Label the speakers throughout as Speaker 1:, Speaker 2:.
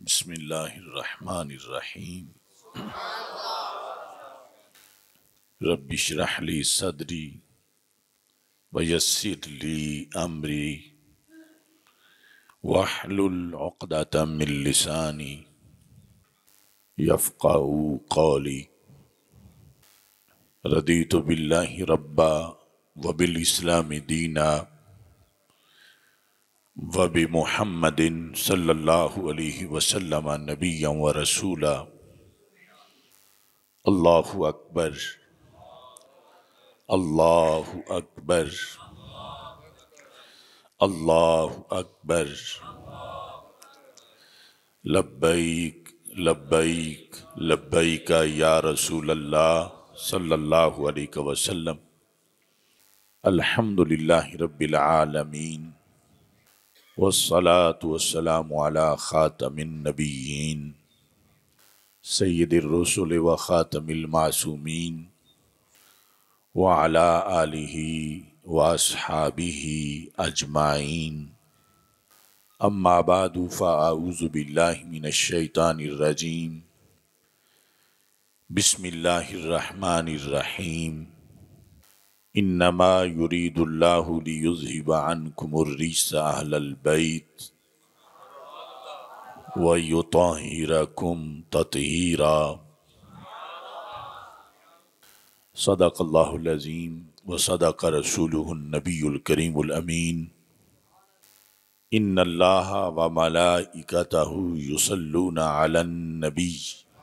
Speaker 1: بسم اللہ الرحمن الرحیم رب اشرح لی صدری ویسر لی امری واحلل عقدۃ من لسانی یفقہوا قولی رضیت باللہ ربا وبالاسلام دینا وبمحمد صلی اللہ علیہ وسلم نبیا ورسولا اللہ اکبر اللہ اکبر اللہ اکبر لبیک لبیک لبیک یا رسول اللہ صلی اللہ علیہ وسلم الحمد للہ رب العالمین والصلاة والسلام على خاتم النبیین سید الرسل و خاتم المعصومین وعلى آلہ واصحابہ اجمعین اما بعد فاعوذ باللہ من الشیطان الرجیم بسم اللہ الرحمن الرحیم انما یرید اللہ لیذہب عنکم الرجس اہل البیت ویطہرکم تطہیرا صدق اللہ العظیم وصدق رسولہ النبی الکریم الامین ان اللہ وملائکتہ یصلون علی النبی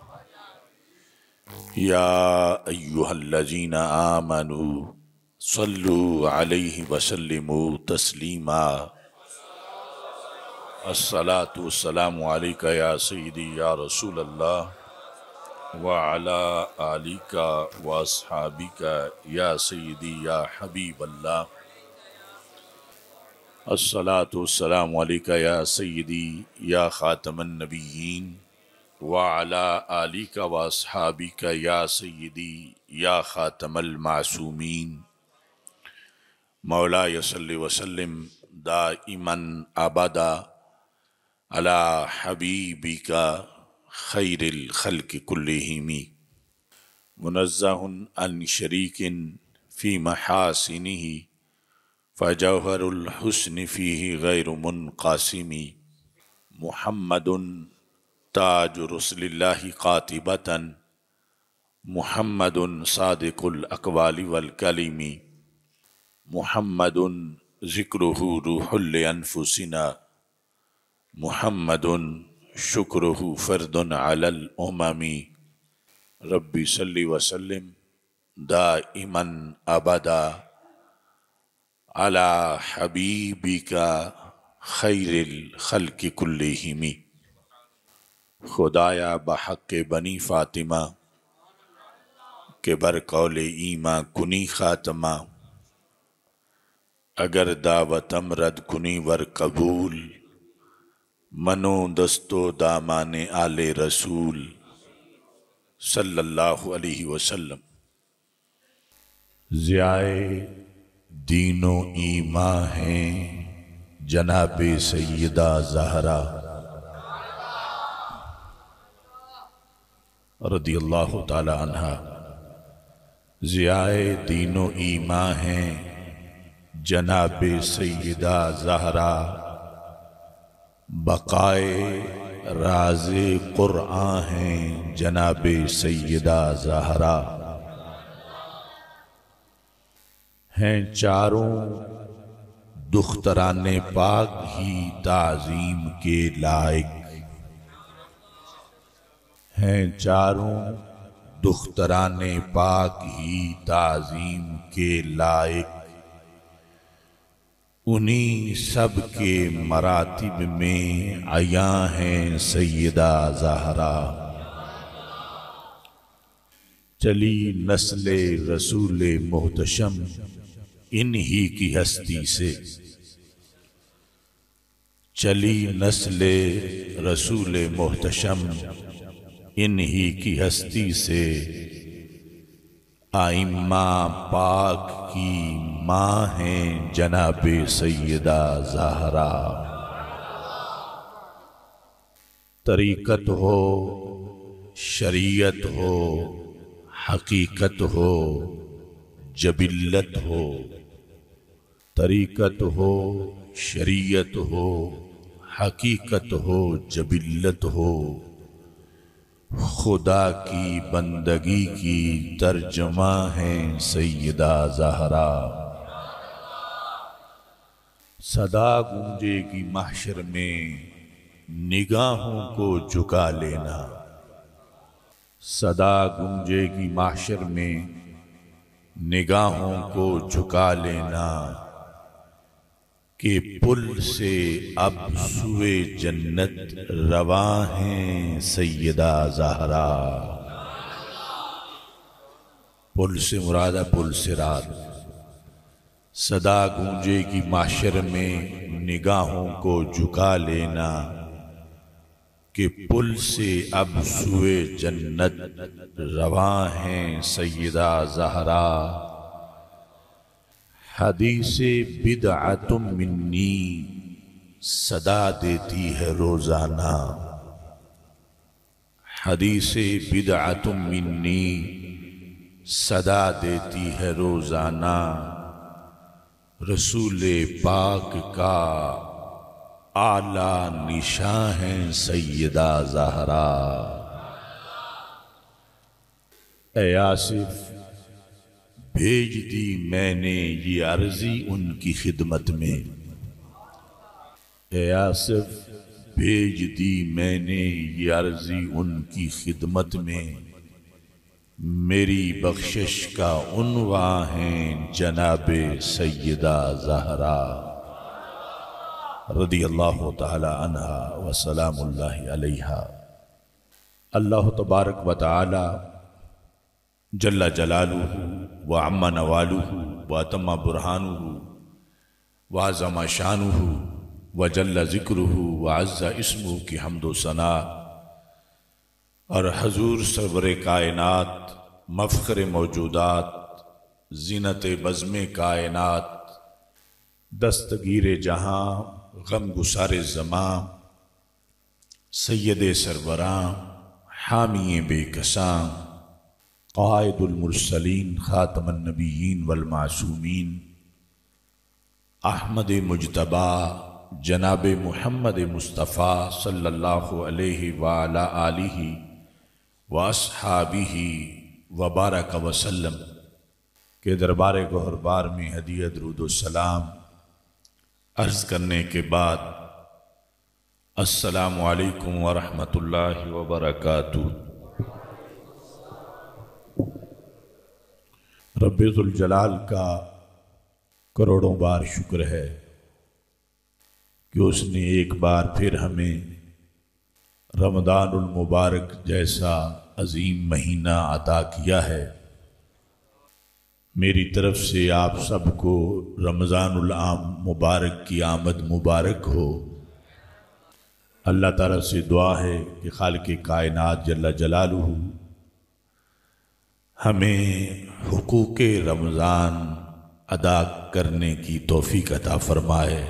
Speaker 1: یا ایہا الذین آمنوا صلوا علیہ وسلموا تسلیما الصلاة والسلام علیکہ یا سیدی یا رسول اللہ وعلی آلکہ واصحابکہ یا سیدی یا حبیب اللہ الصلاة والسلام علیکہ یا سیدی یا خاتم النبیین وعلی آلکہ واصحابکہ یا سیدی یا خاتم المعصومین مولا صلی وسلم دائما ابدا علی حبیبک خیر الخلق کلہم منزہ عن شریک فی محاسنہ فجوہر الحسن فیہ غیر منقاسم محمد تاج رسل اللہ قاطبۃ محمد صادق الاقوال والکلم محمد ذکرہ روح لانفسنا محمد شکرہ فرد علی الامم ربی صلی وسلم دائما ابدا علی حبیبک خیر الخلق کلہم خدایا بحق بنی فاطمہ کہ برقول ایماں کنی خاتمہ اگر دعوتم رد کنی ور قبول منو دستو دامان آل رسول صلی اللہ علیہ وسلم ضیائے دین و ایمان ہیں جناب سیدہ زہرا رضی اللہ تعالی عنہ ضیائے دین و ایمان ہیں جناب سیدہ زہرا بقائے راز قرآن ہیں جناب سیدہ زہرا ہیں چاروں دختران پاک ہی تعظیم کے لائق ہیں چاروں دختران پاک ہی تعظیم کے لائق انہی سب کے مراتب میں عیاں ہیں سیدہ زہرا چلی نسل رسول محتشم انہی کی ہستی سے چلی نسل رسول محتشم انہی کی ہستی سے آئمہ پاک کی ماں ہیں جناب سیدہ زہرا طریقت ہو، شریعت ہو، حقیقت ہو، جبلت ہو، طریقت ہو، شریعت ہو، حقیقت ہو، جبلت ہو، خدا کی بندگی کی ترجمہ ہیں سیدہ زہرا۔ صدا گونجے گی محشر میں نگاہوں کو جھکا لینا، صدا گونجے گی محشر میں نگاہوں کو جھکا لینا، کہ پل سے اب سوئے جنت رواں ہیں سیدہ زہرا۔ پل سے مراد ہے پل صراط۔ صدا گونجے گی محشر میں نگاہوں کو جھکا لینا، کہ پل سے اب سوئے جنت رواں ہیں سیدہ زہرا۔ حدیث بدعت منی صدا دیتی ہے روزانہ، حدیث بدعت منی صدا دیتی ہے روزانہ، رسول پاک کا اعلیٰ نشاں ہیں سیدہ زہرا۔ اے آصف بھیج دی میں نے یہ عرضی ان کی خدمت میں، اے آصف بھیج دی میں نے یہ عرضی ان کی خدمت میں، میری بخشش کا عنواں ہیں جناب سیدہ زہرا رضی اللہ تعالی عنہا وسلام اللہ علیہا۔ اللہ تبارک و تعالی جل جلالہ وعم نوالہ واتم برہانہ وعظم شانہ وجل ذکرہ وعز اسمہ کی حمد و ثنا اور حضور سرور کائنات، مفخر موجودات، زینت بزم کائنات، دستگیر جہاں، غم گسار زماں، سید سربراں، حامی بے کساں، قائد المرسلین، خاتم النبیین والمعصومین، احمد مجتبی جناب محمد مصطفیٰ صلی اللہ علیہ وعلی آلہ واصحابہ وبارک وسلم کے دربار گہربار میں ہدیہ درود و سلام عرض کرنے کے بعد السلام علیکم ورحمۃ اللہ وبرکاتہ۔ رب ذوالجلال کا کروڑوں بار شکر ہے کہ اس نے ایک بار پھر ہمیں رمضان المبارک جیسا عظیم مہینہ عطا کیا ہے۔ میری طرف سے آپ سب کو رمضان العام مبارک کی آمد مبارک ہو۔ اللہ تعالیٰ سے دعا ہے کہ خالق کائنات جل جلالہ ہمیں حقوق رمضان ادا کرنے کی توفیق عطا فرمائے،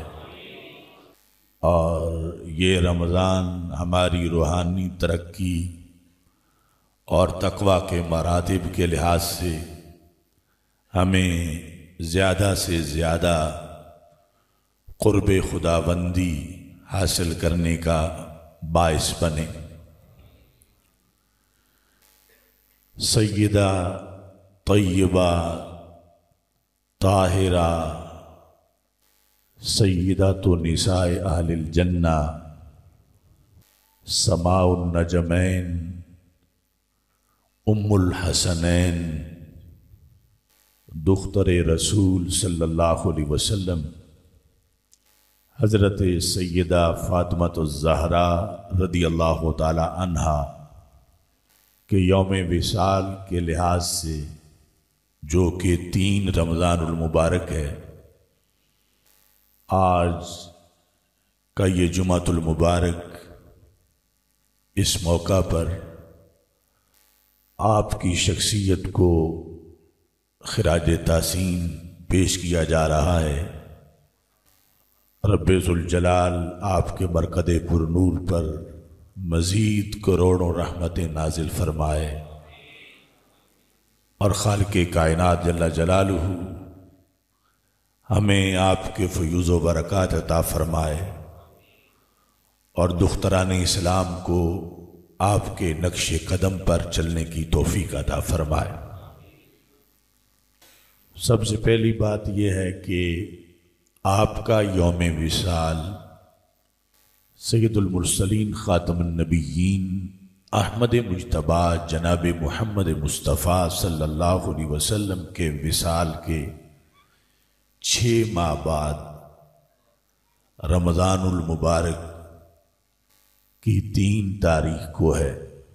Speaker 1: اور یہ رمضان ہماری روحانی ترقی اور تقوی کے مراتب کے لحاظ سے ہمیں زیادہ سے زیادہ قرب خداوندی حاصل کرنے کا باعث بنے۔ سیدہ طیبہ طاہرہ سیدۃ نساء اہل الجنہ سماء النجمین ام الحسنین دختر رسول صلی اللہ علیہ وسلم حضرت سیدہ فاطمۃ الزہرا رضی اللہ تعالی عنہا کہ یوم وصال کے لحاظ سے جو کہ 3 رمضان المبارک ہے، آج کا یہ جمعۃ المبارک، اس موقع پر آپ کی شخصیت کو خراج تحسین پیش کیا جا رہا ہے۔ رب ذوالجلال آپ کے مرکز پر نور پر مزید کروڑوں رحمتیں نازل فرمائے اور خالق کائنات جل جلالہ ہمیں آپ کے فیوز و برکات عطا فرمائے اور دختران اسلام کو آپ کے نقش قدم پر چلنے کی توفیق عطا فرمائے۔ سب سے پہلی بات یہ ہے کہ آپ کا یوم وصال سید المرسلین خاتم النبیین احمد مجتبی جناب محمد مصطفیٰ صلی اللہ علیہ وسلم کے وصال کے 6 ماہ بعد رمضان المبارک کی 3 تاریخ کو ہے۔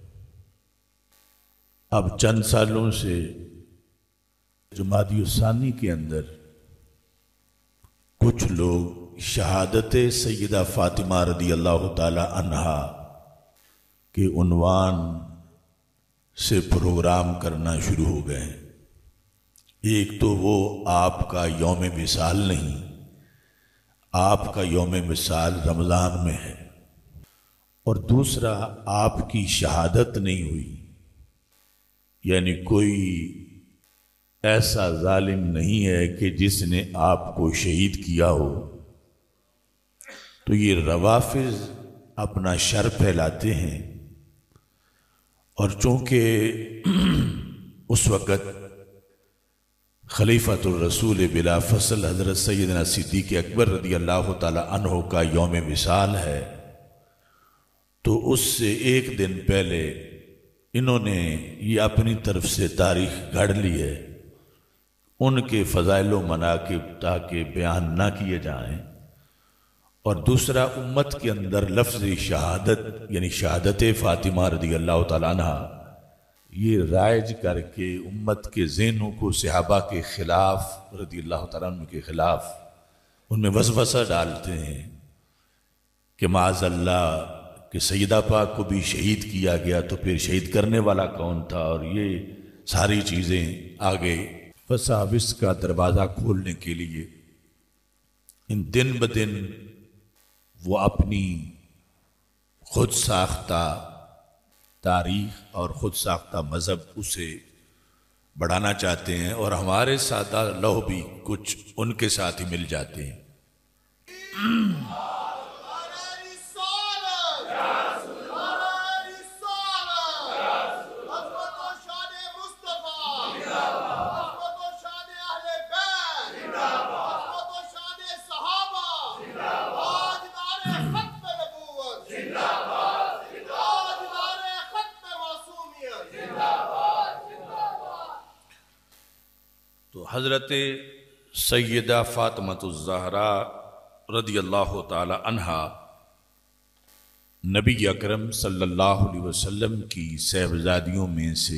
Speaker 1: اب چند سالوں سے جمادی الثانی کے اندر کچھ لوگ شہادت سیدہ فاطمہ رضی اللہ تعالی عنہا کے عنوان سے پروگرام کرنا شروع ہو گئے ہیں۔ ایک تو وہ آپ کا یوم وصال نہیں، آپ کا یوم وصال رمضان میں ہے، اور دوسرا آپ کی شہادت نہیں ہوئی، یعنی کوئی ایسا ظالم نہیں ہے کہ جس نے آپ کو شہید کیا ہو۔ تو یہ روافض اپنا شر پھیلاتے ہیں، اور چونکہ اس وقت خلیفۃ الرسول بلا فصل حضرت سیدنا صدیق اکبر رضی اللہ تعالی عنہ کا یوم وصال ہے، تو اس سے ایک دن پہلے انہوں نے یہ اپنی طرف سے تاریخ گھڑ لی ہے، ان کے فضائل و مناقب تاکہ بیان نہ کیے جائیں، اور دوسرا امت کے اندر لفظ شہادت یعنی شہادت فاطمہ رضی اللہ تعالیٰ عنہ یہ رائج کر کے امت کے ذہنوں کو صحابہ کے خلاف رضی اللہ تعالیٰ عنہ کے خلاف ان میں وسوسہ ڈالتے ہیں کہ معاذ اللہ کہ سیدہ پاک کو بھی شہید کیا گیا، تو پھر شہید کرنے والا کون تھا، اور یہ ساری چیزیں آگے فساوس کا دروازہ کھولنے کے لیے ان دن بدن وہ اپنی خود ساختہ تاریخ اور خود ساختہ مذہب اسے بڑھانا چاہتے ہیں، اور ہمارے سادہ لوح بھی کچھ ان کے ساتھ ہی مل جاتے ہیں۔ حضرت سیدہ فاطمہ الزہراء رضی اللہ تعالی عنہا نبی اکرم صلی اللہ علیہ وسلم کی صاحبزادیوں میں سے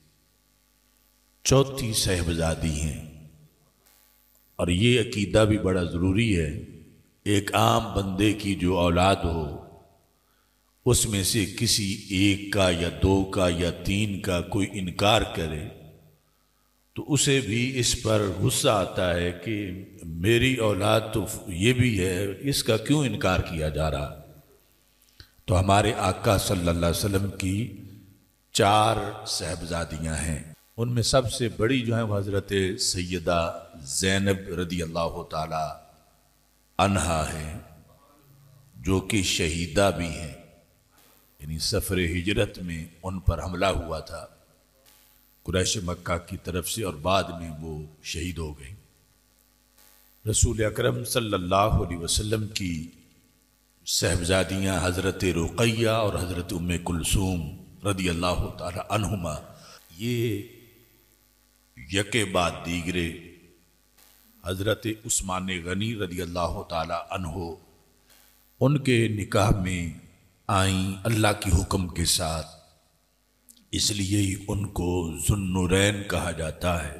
Speaker 1: چوتھی صاحبزادی ہیں، اور یہ عقیدہ بھی بڑا ضروری ہے۔ ایک عام بندے کی جو اولاد ہو اس میں سے کسی ایک کا یا 2 کا یا 3 کا کوئی انکار کرے تو اسے بھی اس پر غصہ آتا ہے کہ میری اولاد تو یہ بھی ہے، اس کا کیوں انکار کیا جا رہا۔ تو ہمارے آقا صلی اللہ علیہ وسلم کی 4 صاحبزادیاں ہیں، ان میں سب سے بڑی جو ہیں وہ حضرت سیدہ زینب رضی اللہ تعالی عنہا ہے، جو کہ شہیدہ بھی ہیں، یعنی سفر ہجرت میں ان پر حملہ ہوا تھا قریش مکہ کی طرف سے، اور بعد میں وہ شہید ہو گئی۔ رسول اکرم صلی اللہ علیہ وسلم کی صاحبزادیاں حضرت رقیہ اور حضرت ام کلثوم رضی اللہ تعالی عنہما، یہ یکے بعد دیگرے حضرت عثمان غنی رضی اللہ تعالی عنہ ان کے نکاح میں آئیں اللہ کے حکم کے ساتھ، اس لیے ان کو ذوالنورین کہا جاتا ہے۔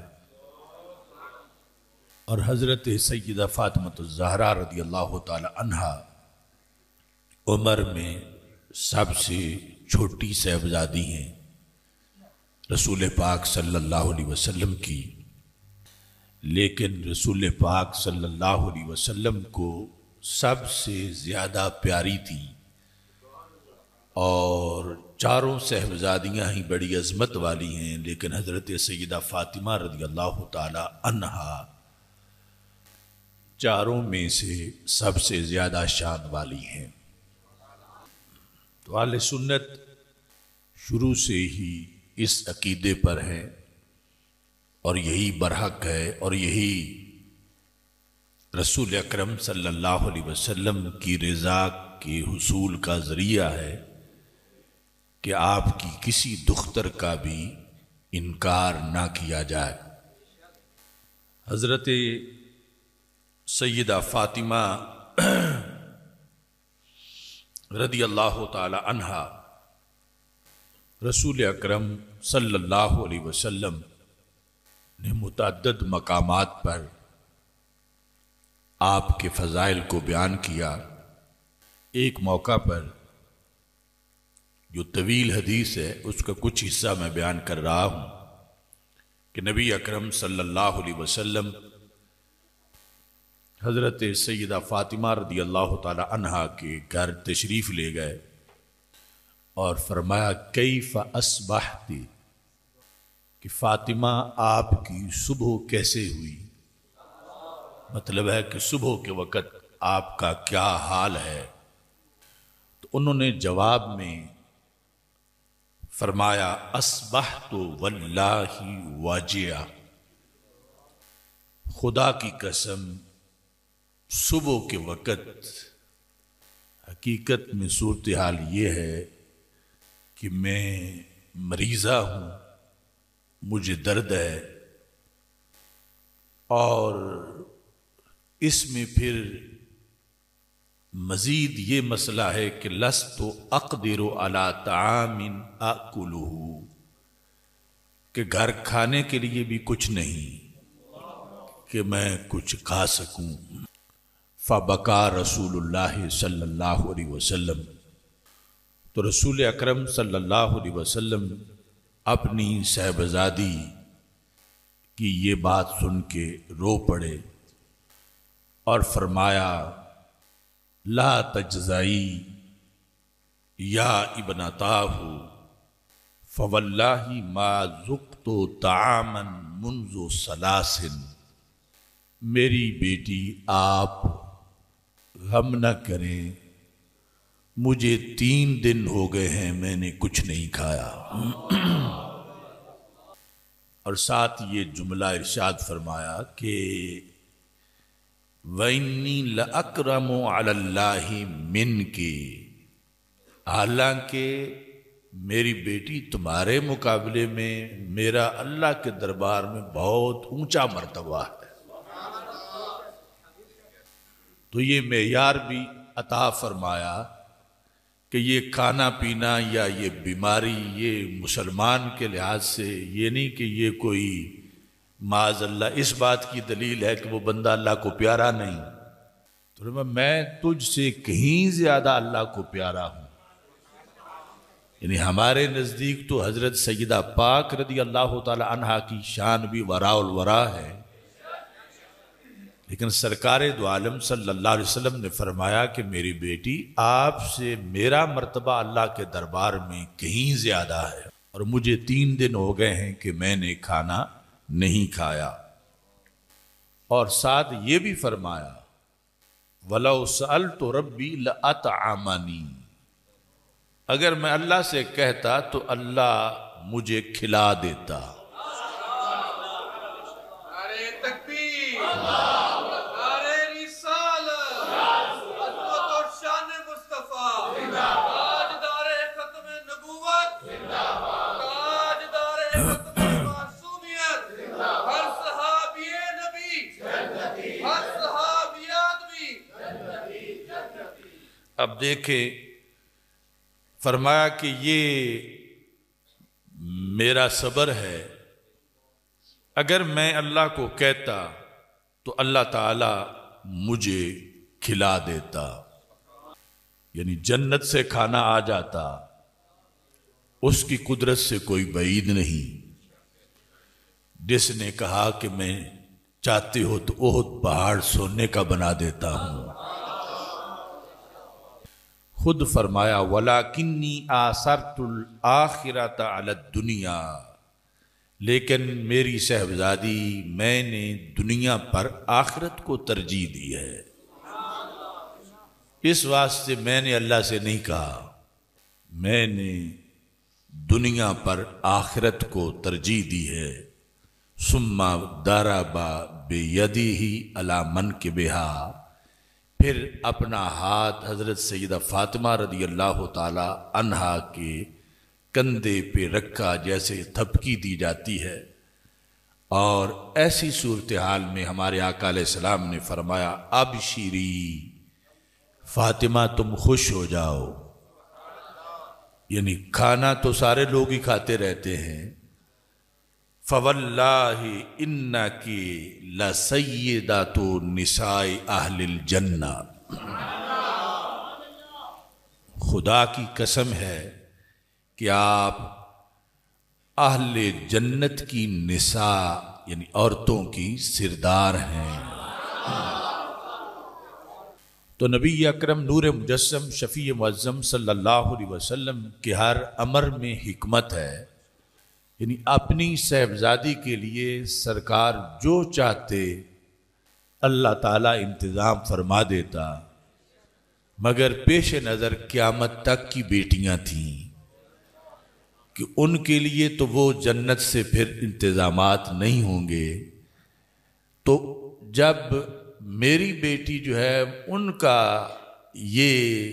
Speaker 1: اور حضرت سیدہ فاطمہ الزہراء رضی اللہ تعالی عنہا عمر میں سب سے چھوٹی صاحبزادی ہیں رسول پاک صلی اللہ علیہ وسلم کی، لیکن رسول پاک صلی اللہ علیہ وسلم کو سب سے زیادہ پیاری تھی، اور چاروں صاحبزادیاں ہی بڑی عظمت والی ہیں، لیکن حضرت سیدہ فاطمہ رضی اللہ تعالی عنہا چاروں میں سے سب سے زیادہ شان والی ہیں۔ تو اہل سنت شروع سے ہی اس عقیدے پر ہیں اور یہی برحق ہے اور یہی رسول اکرم صلی اللہ علیہ وسلم کی رضا کے حصول کا ذریعہ ہے کہ آپ کی کسی دختر کا بھی انکار نہ کیا جائے۔ حضرت سیدہ فاطمہ رضی اللہ تعالی عنہا رسول اکرم صلی اللہ علیہ وسلم نے متعدد مقامات پر آپ کے فضائل کو بیان کیا۔ ایک موقع پر جو طویل حدیث ہے اس کا کچھ حصہ میں بیان کر رہا ہوں کہ نبی اکرم صلی اللہ علیہ وسلم حضرت سیدہ فاطمہ رضی اللہ تعالی عنہا کے گھر تشریف لے گئے اور فرمایا کیف اصبحتی، کہ فاطمہ آپ کی صبح کیسے ہوئی، مطلب ہے کہ صبح کے وقت آپ کا کیا حال ہے۔ تو انہوں نے جواب میں فرمایا اصبحت واللہ واجعہ، خدا کی قسم صبح کے وقت حقیقت میں صورتحال یہ ہے کہ میں مریضہ ہوں، مجھے درد ہے، اور اس میں پھر مزید یہ مسئلہ ہے کہ لست اقدر علی طعام آکلہ، کہ گھر کھانے کے لیے بھی کچھ نہیں کہ میں کچھ کھا سکوں۔ فبکا رسول اللہ صلی اللہ علیہ وسلم، تو رسول اکرم صلی اللہ علیہ وسلم اپنی صاحبزادی کی یہ بات سن کے رو پڑے اور فرمایا لا تجزعی یا ابنتاہ فواللہ ما ذقت طعاما منذ ثلاث، میری بیٹی آپ غم نہ کریں، مجھے 3 دن ہو گئے ہیں میں نے کچھ نہیں کھایا۔ اور ساتھ یہ جملہ ارشاد فرمایا کہ وَإِنِّي لَأَكْرَمُ عَلَى اللَّهِ مِنْكِ، حالانکہ میری بیٹی تمہارے مقابلے میں میرا اللہ کے دربار میں بہت اونچا مرتبہ ہے۔ تو یہ معیار بھی عطا فرمایا کہ یہ کھانا پینا یا یہ بیماری یہ مسلمان کے لحاظ سے یہ نہیں کہ یہ کوئی معاذ اللہ اس بات کی دلیل ہے کہ وہ بندہ اللہ کو پیارا نہیں۔ تو میں تجھ سے کہیں زیادہ اللہ کو پیارا ہوں، یعنی ہمارے نزدیک تو حضرت سیدہ پاک رضی اللہ تعالی عنہا کی شان بھی وراء الورا ہے، لیکن سرکار دو عالم صلی اللہ علیہ وسلم نے فرمایا کہ میری بیٹی آپ سے میرا مرتبہ اللہ کے دربار میں کہیں زیادہ ہے، اور مجھے 3 دن ہو گئے ہیں کہ میں نے کھانا نہیں کھایا۔ اور ساتھ یہ بھی فرمایا وَلَوْ سَأَلْتُ رَبِّي لَأَطْعَمَنِي، اگر میں اللہ سے کہتا تو اللہ مجھے کھلا دیتا۔ اب دیکھیں فرمایا کہ یہ میرا صبر ہے، اگر میں اللہ کو کہتا تو اللہ تعالی مجھے کھلا دیتا، یعنی جنت سے کھانا آ جاتا، اس کی قدرت سے کوئی بعید نہیں۔ جس نے کہا کہ میں چاہتے ہو تو احد پہاڑ سونے کا بنا دیتا ہوں، خود فرمایا وَلَكِنِّي آثَرْتُ الْآخِرَةَ عَلَى الدُّنْيَا، لیکن میری صاحبزادی میں نے دنیا پر آخرت کو ترجیح دی ہے۔ اس واسطے میں نے اللہ سے نہیں کہا، میں نے دنیا پر آخرت کو ترجیح دی ہے۔ ثم ضرب بیدہ علی منکبہا، پھر اپنا ہاتھ حضرت سیدہ فاطمہ رضی اللہ تعالی عنہا کے کندھے پہ رکھا جیسے تھپکی دی جاتی ہے، اور ایسی صورتحال میں ہمارے آقا علیہ السلام نے فرمایا ابشری فاطمہ تم خوش ہو جاؤ، یعنی کھانا تو سارے لوگ ہی کھاتے رہتے ہیں، فَوَاللَّهِ إِنَّكِ لَسَيِّدَةُ نِسَاءِ أَهْلِ الْجَنَّةِ، خدا کی قسم ہے کہ آپ اہل جنت کی نساء یعنی عورتوں کی سردار ہیں۔ تو نبی اکرم نور مجسم شفیع معظم صلی اللہ علیہ وسلم کے ہر امر میں حکمت ہے، یعنی اپنی صاحبزادی کے لیے سرکار جو چاہتے اللہ تعالیٰ انتظام فرما دیتا، مگر پیش نظر قیامت تک کی بیٹیاں تھیں کہ ان کے لیے تو وہ جنت سے پھر انتظامات نہیں ہوں گے، تو جب میری بیٹی جو ہے ان کا یہ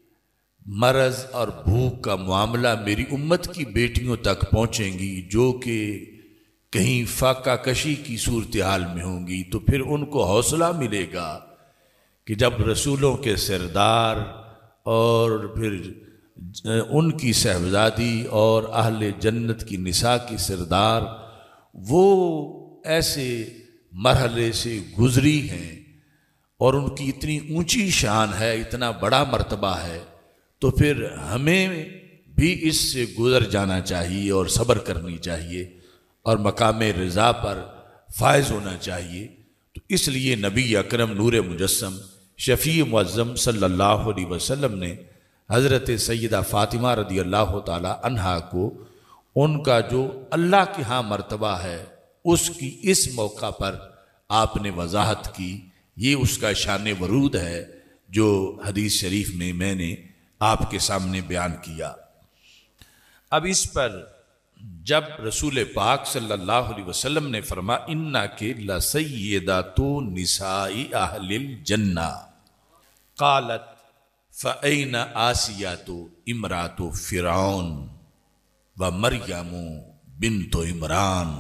Speaker 1: مرض اور بھوک کا معاملہ میری امت کی بیٹیوں تک پہنچیں گی جو کہ کہیں فاقہ کشی کی صورتحال میں ہوں گی، تو پھر ان کو حوصلہ ملے گا کہ جب رسولوں کے سردار اور پھر ان کی صاحبزادی اور اہل جنت کی نساء کی سردار وہ ایسے مرحلے سے گزری ہیں اور ان کی اتنی اونچی شان ہے، اتنا بڑا مرتبہ ہے، تو پھر ہمیں بھی اس سے گزر جانا چاہیے اور صبر کرنی چاہیے اور مقام رضا پر فائز ہونا چاہیے۔ تو اس لیے نبی اکرم نور مجسم شفیع معظم صلی اللہ علیہ وسلم نے حضرت سیدہ فاطمہ رضی اللہ تعالی عنہا کو ان کا جو اللہ کے ہاں مرتبہ ہے اس کی اس موقع پر آپ نے وضاحت کی، یہ اس کا شان ورود ہے جو حدیث شریف میں نے آپ کے سامنے بیان کیا۔ اب اس پر جب رسول پاک صلی اللہ علیہ وسلم نے فرمایا اِنَّكِ لَسَيِّدَةُ نِسَاءِ أَهْلِ الْجَنَّةِ قالت فَأَيْنَ آسِيَةُ امْرَأَتُ فِرْعَوْنَ وَمَرْيَمُ بِنْتُ عمران،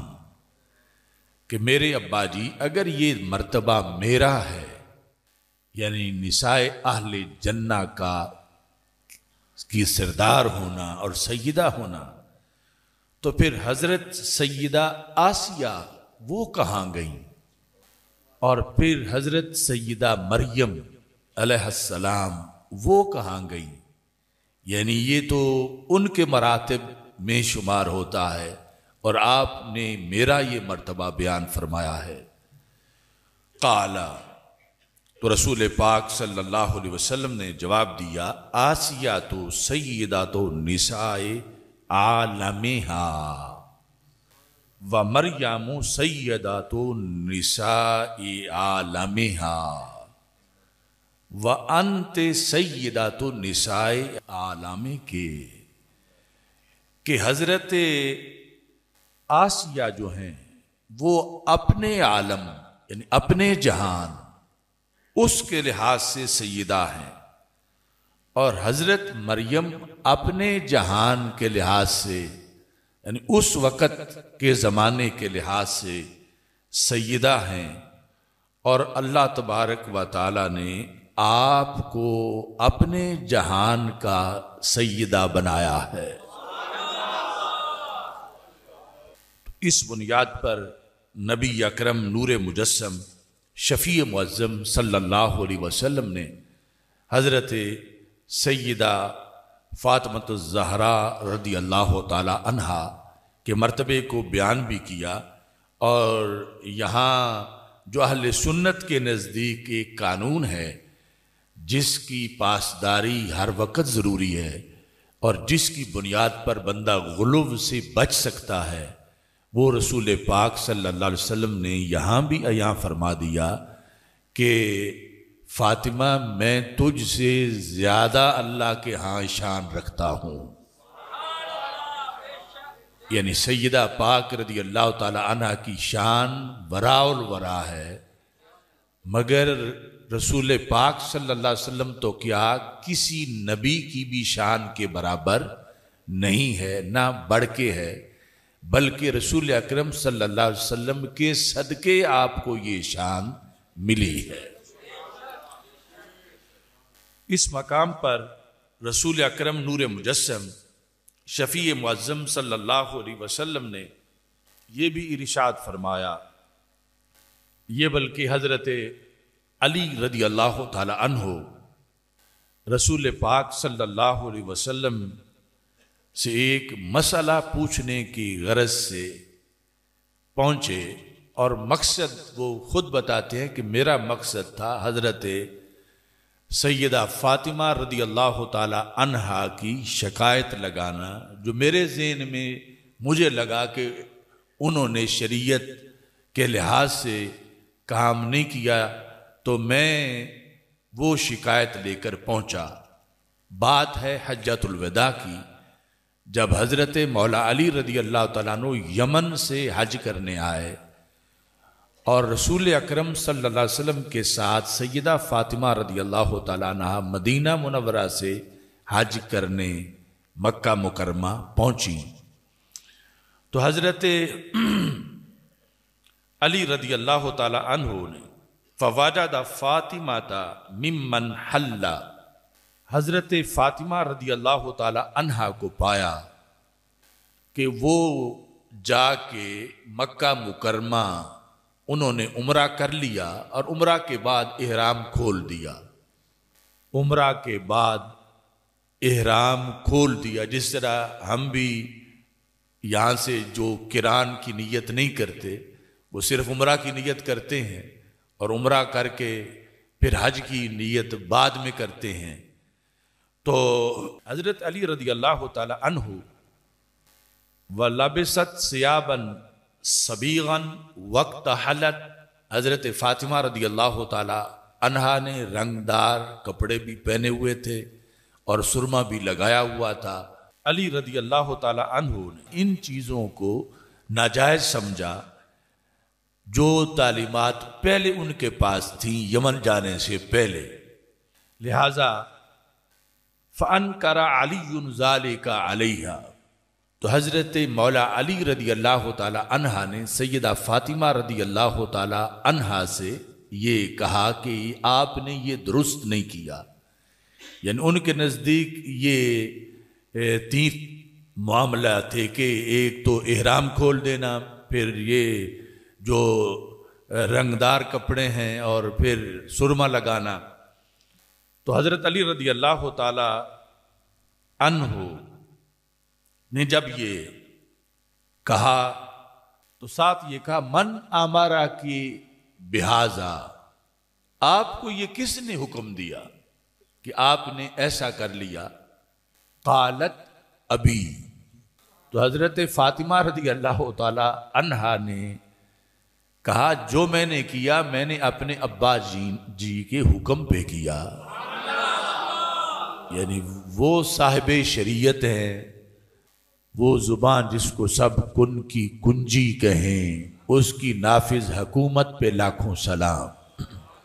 Speaker 1: کہ میرے ابا جی اگر یہ مرتبہ میرا ہے یعنی نساء اہل جنہ کی سردار ہونا اور سیدہ ہونا، تو پھر حضرت سیدہ آسیہ وہ کہاں گئیں، اور پھر حضرت سیدہ مریم علیہ السلام وہ کہاں گئیں، یعنی یہ تو ان کے مراتب میں شمار ہوتا ہے اور آپ نے میرا یہ مرتبہ بیان فرمایا ہے۔ قال، تو رسول پاک صلی اللہ علیہ وسلم نے جواب دیا آسیہ تو سیدات نساء عالمہا و مریم سیدات نساء عالمہا و انت سیدات نساء عالم کے، کہ حضرت آسیہ جو ہیں وہ اپنے عالم یعنی اپنے جہان اس کے لحاظ سے سیدہ ہیں، اور حضرت مریم اپنے جہان کے لحاظ سے یعنی اس وقت کے زمانے کے لحاظ سے سیدہ ہیں، اور اللہ تبارک و تعالی نے آپ کو اپنے جہان کا سیدہ بنایا ہے۔ اس بنیاد پر نبی اکرم نور مجسم شفیع معظم صلی اللہ علیہ وسلم نے حضرت سیدہ فاطمۃ الزہراء رضی اللہ تعالی عنہا کے مرتبے کو بیان بھی کیا، اور یہاں جو اہل سنت کے نزدیک ایک قانون ہے، جس کی پاسداری ہر وقت ضروری ہے اور جس کی بنیاد پر بندہ غلو سے بچ سکتا ہے، وہ رسول پاک صلی اللہ علیہ وسلم نے یہاں بھی عیاں فرما دیا کہ فاطمہ میں تجھ سے زیادہ اللہ کے ہاں شان رکھتا ہوں۔ یعنی سیدہ پاک رضی اللہ تعالی عنہ کی شان وراء الورا ہے، مگر رسول پاک صلی اللہ علیہ وسلم تو کیا کسی نبی کی بھی شان کے برابر نہیں ہے، نہ بڑھ کے ہے، بلکہ رسول اکرم صلی اللہ علیہ وسلم کے صدقے آپ کو یہ شان ملی ہے۔ اس مقام پر رسول اکرم نور مجسم شفیع معظم صلی اللہ علیہ وسلم نے یہ بھی ارشاد فرمایا، یہ بلکہ حضرت علی رضی اللہ تعالی عنہ رسول پاک صلی اللہ علیہ وسلم سے ایک مسئلہ پوچھنے کی غرض سے پہنچے، اور مقصد وہ خود بتاتے ہیں کہ میرا مقصد تھا حضرت سیدہ فاطمہ رضی اللہ تعالی عنہا کی شکایت لگانا، جو میرے ذہن میں مجھے لگا کہ انہوں نے شریعت کے لحاظ سے کام نہیں کیا، تو میں وہ شکایت لے کر پہنچا۔ بات ہے حجۃ الوداع کی، جب حضرت مولا علی رضی اللہ تعالیٰ عنہ یمن سے حج کرنے آئے اور رسول اکرم صلی اللہ علیہ وسلم کے ساتھ سیدہ فاطمہ رضی اللہ تعالیٰ عنہ مدینہ منورہ سے حج کرنے مکہ مکرمہ پہنچی، تو حضرت علی رضی اللہ تعالیٰ عنہ نے فوجد فاطمہ ممن حل، حضرت فاطمہ رضی اللہ تعالی عنہا کو پایا کہ وہ جا کے مکہ مکرمہ انہوں نے عمرہ کر لیا اور عمرہ کے بعد احرام کھول دیا۔ عمرہ کے بعد احرام کھول دیا، جس طرح ہم بھی یہاں سے جو قران کی نیت نہیں کرتے وہ صرف عمرہ کی نیت کرتے ہیں، اور عمرہ کر کے پھر حج کی نیت بعد میں کرتے ہیں۔ تو حضرت علی رضی اللہ تعالی عنہ وَلَبِسَتْ ثِيَابًا صَبِيغًا وَاقْتَحَلَتْ، حضرت فاطمہ رضی اللہ تعالی عنہا نے رنگدار کپڑے بھی پہنے ہوئے تھے اور سرما بھی لگایا ہوا تھا۔ علی رضی اللہ تعالی عنہ نے ان چیزوں کو ناجائز سمجھا، جو تعلیمات پہلے ان کے پاس تھیں یمن جانے سے پہلے، لہذا فَأَنْكَرَ عَلِيٌّ ذَلِكَ عَلَيْهَا، تو حضرت مولا علی رضی اللہ تعالی عنہا نے سیدہ فاطمہ رضی اللہ تعالی عنہا سے یہ کہا کہ آپ نے یہ درست نہیں کیا، یعنی ان کے نزدیک یہ تین معاملہ تھے کہ ایک تو احرام کھول دینا، پھر یہ جو رنگدار کپڑے ہیں، اور پھر سرما لگانا۔ تو حضرت علی رضی اللہ تعالی عنہ نے جب یہ کہا تو ساتھ یہ کہا من امارا کی بہذا، آپ کو یہ کس نے حکم دیا کہ آپ نے ایسا کر لیا؟ قالت ابی، تو حضرت فاطمہ رضی اللہ تعالی عنہا نے کہا جو میں نے کیا میں نے اپنے ابا جی کے حکم پہ کیا، یعنی وہ صاحب شریعت ہیں، وہ زبان جس کو سب کن کی کنجی کہیں، اس کی نافذ حکومت پہ لاکھوں سلام۔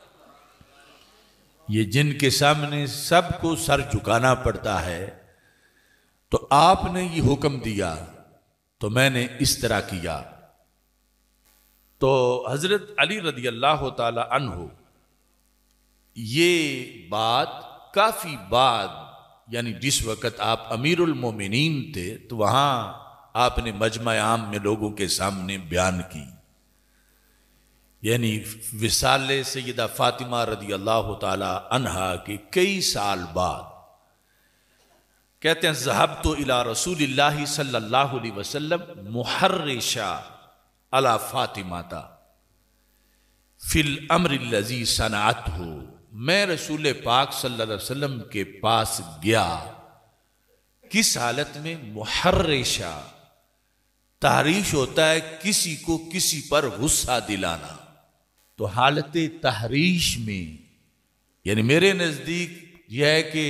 Speaker 1: یہ جن کے سامنے سب کو سر جھکانا پڑتا ہے، تو آپ نے یہ حکم دیا تو میں نے اس طرح کیا۔ تو حضرت علی رضی اللہ تعالی عنہ یہ بات کافی بعد، یعنی جس وقت آپ امیر المومنین تھے تو وہاں آپ نے مجمع عام میں لوگوں کے سامنے بیان کی، یعنی وصال سیدہ فاطمہ رضی اللہ تعالی عنہا کے کئی سال بعد کہتے ہیں ذهبت الى رسول اللہ صلی اللہ علیہ وسلم محرشا علی فاطمہ فی الامر الذی صنعته، میں رسول پاک صلی اللہ علیہ وسلم کے پاس گیا، کس حالت میں؟ محرشہ، تحریش ہوتا ہے کسی کو کسی پر غصہ دلانا، تو حالت تحریش میں، یعنی میرے نزدیک یہ ہے کہ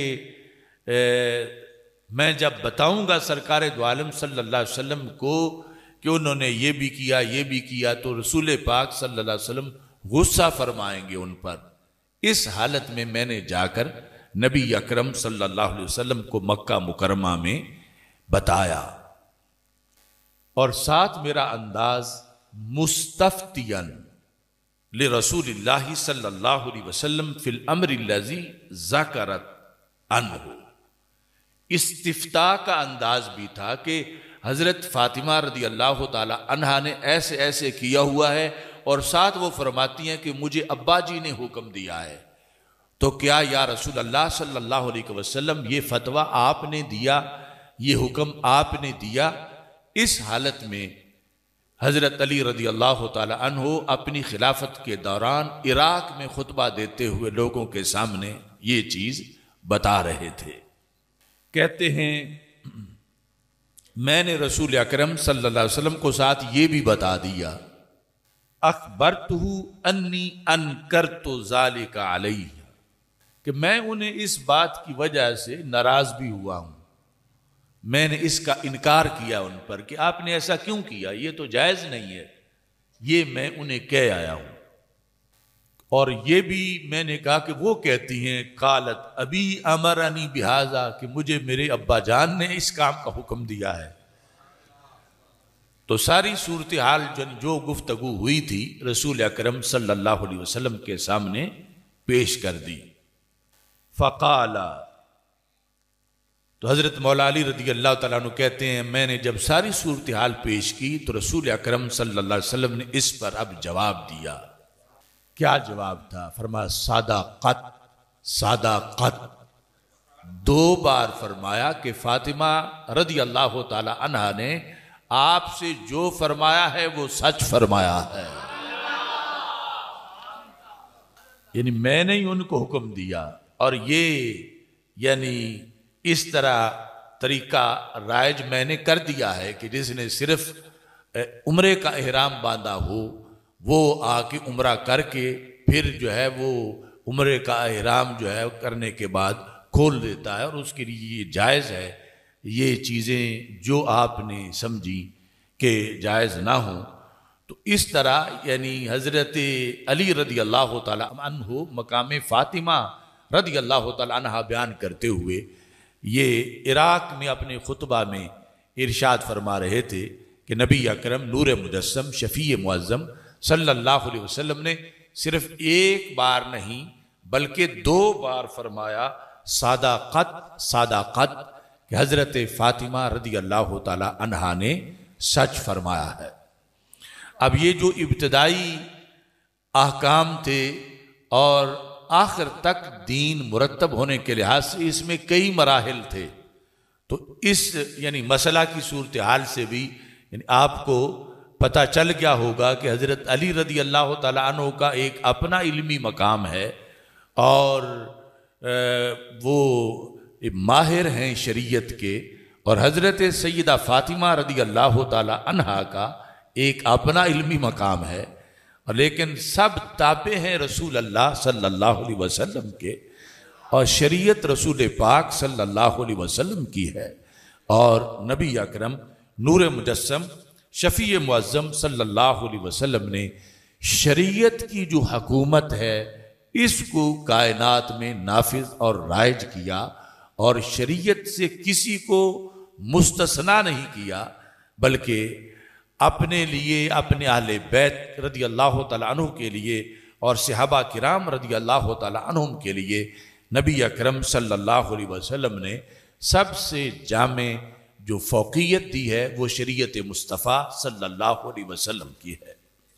Speaker 1: میں جب بتاؤں گا سرکار دو عالم صلی اللہ علیہ وسلم کو کہ انہوں نے یہ بھی کیا یہ بھی کیا، تو رسول پاک صلی اللہ علیہ وسلم غصہ فرمائیں گے ان پر۔ اس حالت میں نے جا کر نبی اکرم صلی اللہ علیہ وسلم کو مکہ مکرمہ میں بتایا، اور ساتھ میرا انداز مستفتین لرسول اللہ صلی اللہ علیہ وسلم فی الامر الذی ذکرت عنہ، استفتاء کا انداز بھی تھا کہ حضرت فاطمہ رضی اللہ تعالی عنہا نے ایسے ایسے کیا ہوا ہے، اور ساتھ وہ فرماتی ہیں کہ مجھے ابا جی نے حکم دیا ہے، تو کیا یا رسول اللہ صلی اللہ علیہ وسلم یہ فتویٰ آپ نے دیا، یہ حکم آپ نے دیا؟ اس حالت میں حضرت علی رضی اللہ تعالی عنہ اپنی خلافت کے دوران عراق میں خطبہ دیتے ہوئے لوگوں کے سامنے یہ چیز بتا رہے تھے۔ کہتے ہیں میں نے رسول اکرم صلی اللہ علیہ وسلم کو ساتھ یہ بھی بتا دیا، اخبرتہ انی انکرت ذالک علیہ، کہ میں انہیں اس بات کی وجہ سے ناراض بھی ہوا ہوں، میں نے اس کا انکار کیا ان پر کہ آپ نے ایسا کیوں کیا، یہ تو جائز نہیں ہے، یہ میں انہیں کہہ آیا ہوں۔ اور یہ بھی میں نے کہا کہ وہ کہتی ہیں قالت ابی امرنی بہذا، کہ مجھے میرے ابا جان نے اس کام کا حکم دیا ہے۔ تو ساری صورتحال جو گفتگو ہوئی تھی رسول اکرم صلی اللہ علیہ وسلم کے سامنے پیش کر دی۔ فقال، تو حضرت مولا علی رضی اللہ تعالیٰ عنہ کہتے ہیں میں نے جب ساری صورتحال پیش کی تو رسول اکرم صلی اللہ علیہ وسلم نے اس پر اب جواب دیا۔ کیا جواب تھا؟ فرمایا صداقت، صداقت، 2 بار فرمایا کہ فاطمہ رضی اللہ تعالی عنہا نے آپ سے جو فرمایا ہے وہ سچ فرمایا ہے، یعنی میں نے ہی ان کو حکم دیا، اور یہ یعنی اس طرح طریقہ رائج میں نے کر دیا ہے کہ جس نے صرف عمرے کا احرام باندھا ہو وہ آ کے عمرہ کر کے پھر جو ہے وہ عمرے کا احرام جو ہے کرنے کے بعد کھول دیتا ہے، اور اس کے لیے یہ جائز ہے۔ یہ چیزیں جو آپ نے سمجھی کہ جائز نہ ہوں، تو اس طرح یعنی حضرت علی رضی اللہ تعالی عنہ مقام فاطمہ رضی اللہ تعالی عنہ بیان کرتے ہوئے یہ عراق میں اپنے خطبہ میں ارشاد فرما رہے تھے کہ نبی اکرم نور مجسم شفیع معظم صلی اللہ علیہ وسلم نے صرف 1 بار نہیں بلکہ 2 بار فرمایا صداقت، صداقت، کہ حضرت فاطمہ رضی اللہ تعالی عنہا نے سچ فرمایا ہے۔ اب یہ جو ابتدائی احکام تھے اور آخر تک دین مرتب ہونے کے لحاظ سے اس میں کئی مراحل تھے، تو اس یعنی مسئلہ کی صورتحال سے بھی یعنی آپ کو پتہ چل گیا ہوگا کہ حضرت علی رضی اللہ تعالیٰ عنہ کا ایک اپنا علمی مقام ہے، اور وہ ماہر ہیں شریعت کے، اور حضرت سیدہ فاطمہ رضی اللہ تعالیٰ عنہا کا ایک اپنا علمی مقام ہے، لیکن سب تابع ہیں رسول اللہ صلی اللہ علیہ وسلم کے، اور شریعت رسول پاک صلی اللہ علیہ وسلم کی ہے، اور نبی اکرم نور مجسم شفیع معظم صلی اللہ علیہ وسلم نے شریعت کی جو حکومت ہے اس کو کائنات میں نافذ اور رائج کیا، اور شریعت سے کسی کو مستثنا نہیں کیا، بلکہ اپنے لیے، اپنے اہل بیت رضی اللہ تعالیٰ عنہ کے لیے اور صحابہ کرام رضی اللہ تعالیٰ عنہم کے لیے نبی اکرم صلی اللہ علیہ وسلم نے سب سے جامع جو فوقیت دی ہے وہ شریعت مصطفیٰ صلی اللہ علیہ وسلم کی ہے۔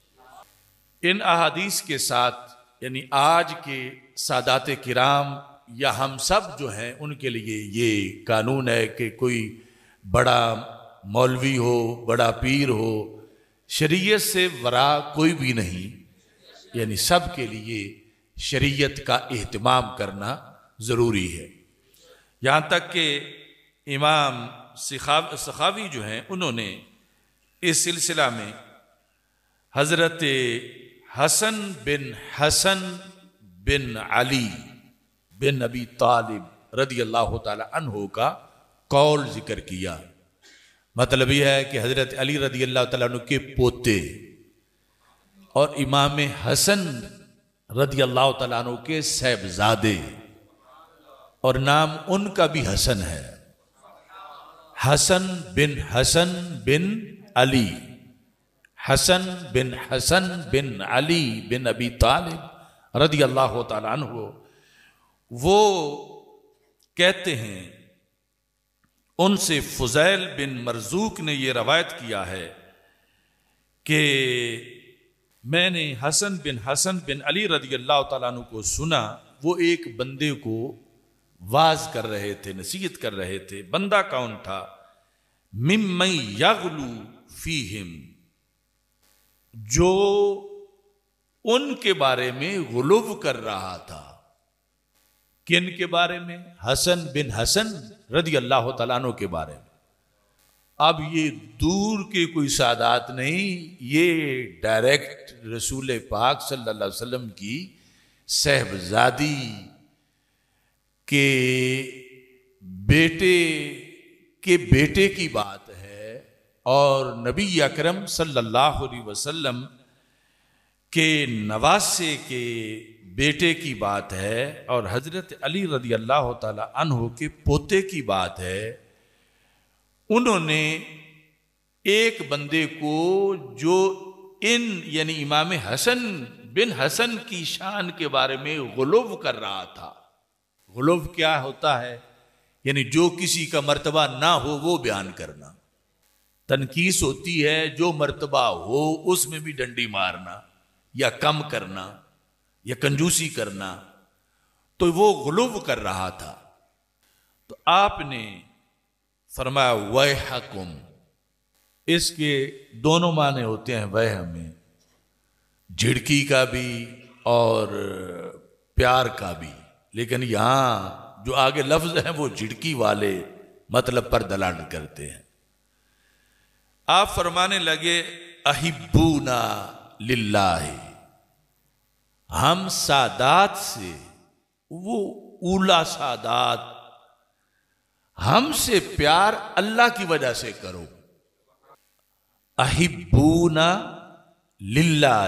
Speaker 1: ان احادیث کے ساتھ یعنی آج کے سادات کرام یا ہم سب جو ہیں ان کے لیے یہ قانون ہے کہ کوئی بڑا مولوی ہو، بڑا پیر ہو، شریعت سے ورا کوئی بھی نہیں، یعنی سب کے لیے شریعت کا اہتمام کرنا ضروری ہے۔ یہاں تک کہ امام سخاوی جو ہیں انہوں نے اس سلسلہ میں حضرت حسن بن علی بن ابی طالب رضی اللہ تعالی عنہ کا قول ذکر کیا۔ مطلب یہ ہے کہ حضرت علی رضی اللہ تعالیٰ عنہ کے پوتے اور امام حسن رضی اللہ تعالیٰ عنہ کے صاحبزادے، اور نام ان کا بھی حسن ہے، حسن بن علی، حسن بن علی بن ابی طالب رضی اللہ تعالیٰ عنہ، وہ کہتے ہیں ان سے فضیل بن مرزوق نے یہ روایت کیا ہے کہ میں نے حسن بن علی رضی اللہ تعالیٰ عنہ کو سنا، وہ ایک بندے کو واز کر رہے تھے، نصیحت کر رہے تھے۔ بندہ کون تھا؟ ممن یغلو فیہم، جو ان کے بارے میں غلو کر رہا تھا۔ کن کے بارے میں؟ حسن رضی اللہ تعالیٰ عنہ کے بارے میں۔ اب یہ دور کے کوئی سادات نہیں، یہ ڈائریکٹ رسول پاک صلی اللہ علیہ وسلم کی صاحبزادی کے بیٹے کی بات ہے، اور نبی اکرم صلی اللہ علیہ وسلم کے نواسے کے بیٹے کی بات ہے، اور حضرت علی رضی اللہ تعالی عنہ کے پوتے کی بات ہے۔ انہوں نے ایک بندے کو جو یعنی امام حسن کی شان کے بارے میں غلو کر رہا تھا۔ غلو کیا ہوتا ہے؟ یعنی جو کسی کا مرتبہ نہ ہو وہ بیان کرنا۔ تنقیص ہوتی ہے جو مرتبہ ہو اس میں بھی ڈنڈی مارنا یا کم کرنا یا کنجوسی کرنا، تو وہ غلو کر رہا تھا۔ تو آپ نے فرمایا ویحکم، اس کے دونوں معنی ہوتے ہیں ویح میں، جھڑکی کا بھی اور پیار کا بھی، لیکن یہاں جو آگے لفظ ہیں وہ جھڑکی والے مطلب پر دلالت کرتے ہیں۔ آپ فرمانے لگے احبونا للہ، ہم سادات سے، وہ اولا سادات، ہم سے پیار اللہ کی وجہ سے کرو۔ احبونا للہ،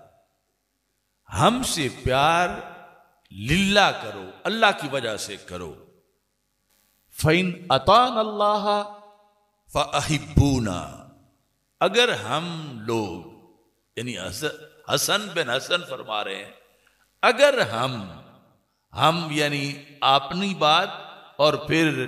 Speaker 1: ہم سے پیار للہ کرو، اللہ کی وجہ سے کرو۔ فَإِنْ أَطَانَ اللَّهَ فَأَحِبُّونَا، اگر ہم لوگ، یعنی حسن بن حسن فرما رہے ہیں، اگر ہم یعنی اپنی بات اور پھر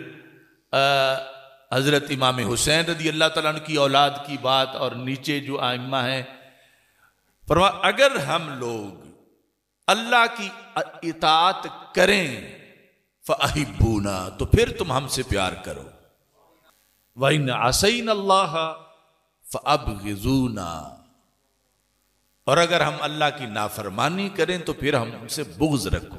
Speaker 1: حضرت امام حسین رضی اللہ تعالیٰ عنہ کی اولاد کی بات اور نیچے جو ائمہ ہیں، فرما اگر ہم لوگ اللہ کی اطاعت کریں فَأَحِبُّونَا، تو پھر تم ہم سے پیار کرو۔ وَإِنْ عَصَيْنَا اللَّهَ فَأَبْغِضُونَا، اور اگر ہم اللہ کی نافرمانی کریں تو پھر ہم سے بغض رکھو۔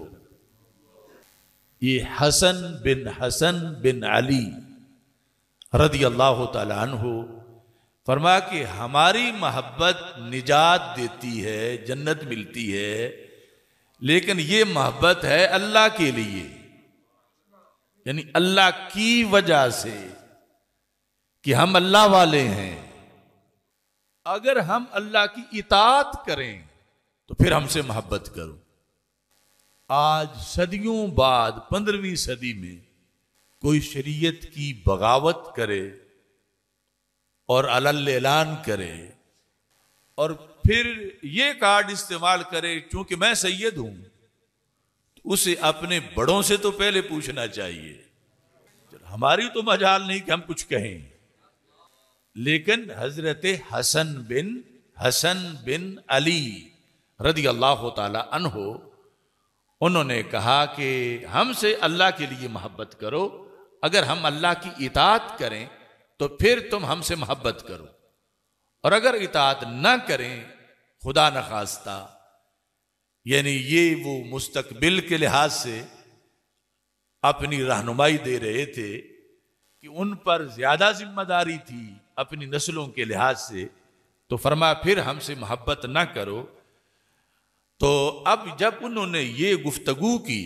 Speaker 1: یہ حسن بن علی رضی اللہ تعالی عنہ فرمایا کہ ہماری محبت نجات دیتی ہے، جنت ملتی ہے، لیکن یہ محبت ہے اللہ کے لیے، یعنی اللہ کی وجہ سے کہ ہم اللہ والے ہیں۔ اگر ہم اللہ کی اطاعت کریں تو پھر ہم سے محبت کرو۔ آج صدیوں بعد 15ویں صدی میں کوئی شریعت کی بغاوت کرے اور علل اعلان کرے اور پھر یہ کارڈ استعمال کرے چونکہ میں سید ہوں، تو اسے اپنے بڑوں سے تو پہلے پوچھنا چاہیے۔ ہماری تو مجال نہیں کہ ہم کچھ کہیں، لیکن حضرت حسن بن علی رضی اللہ تعالی عنہ انہوں نے کہا کہ ہم سے اللہ کے لیے محبت کرو، اگر ہم اللہ کی اطاعت کریں تو پھر تم ہم سے محبت کرو، اور اگر اطاعت نہ کریں خدا نخواستہ یعنی یہ وہ مستقبل کے لحاظ سے اپنی رہنمائی دے رہے تھے کہ ان پر زیادہ ذمہ داری تھی اپنی نسلوں کے لحاظ سے، تو فرمایا پھر ہم سے محبت نہ کرو۔ تو اب جب انہوں نے یہ گفتگو کی،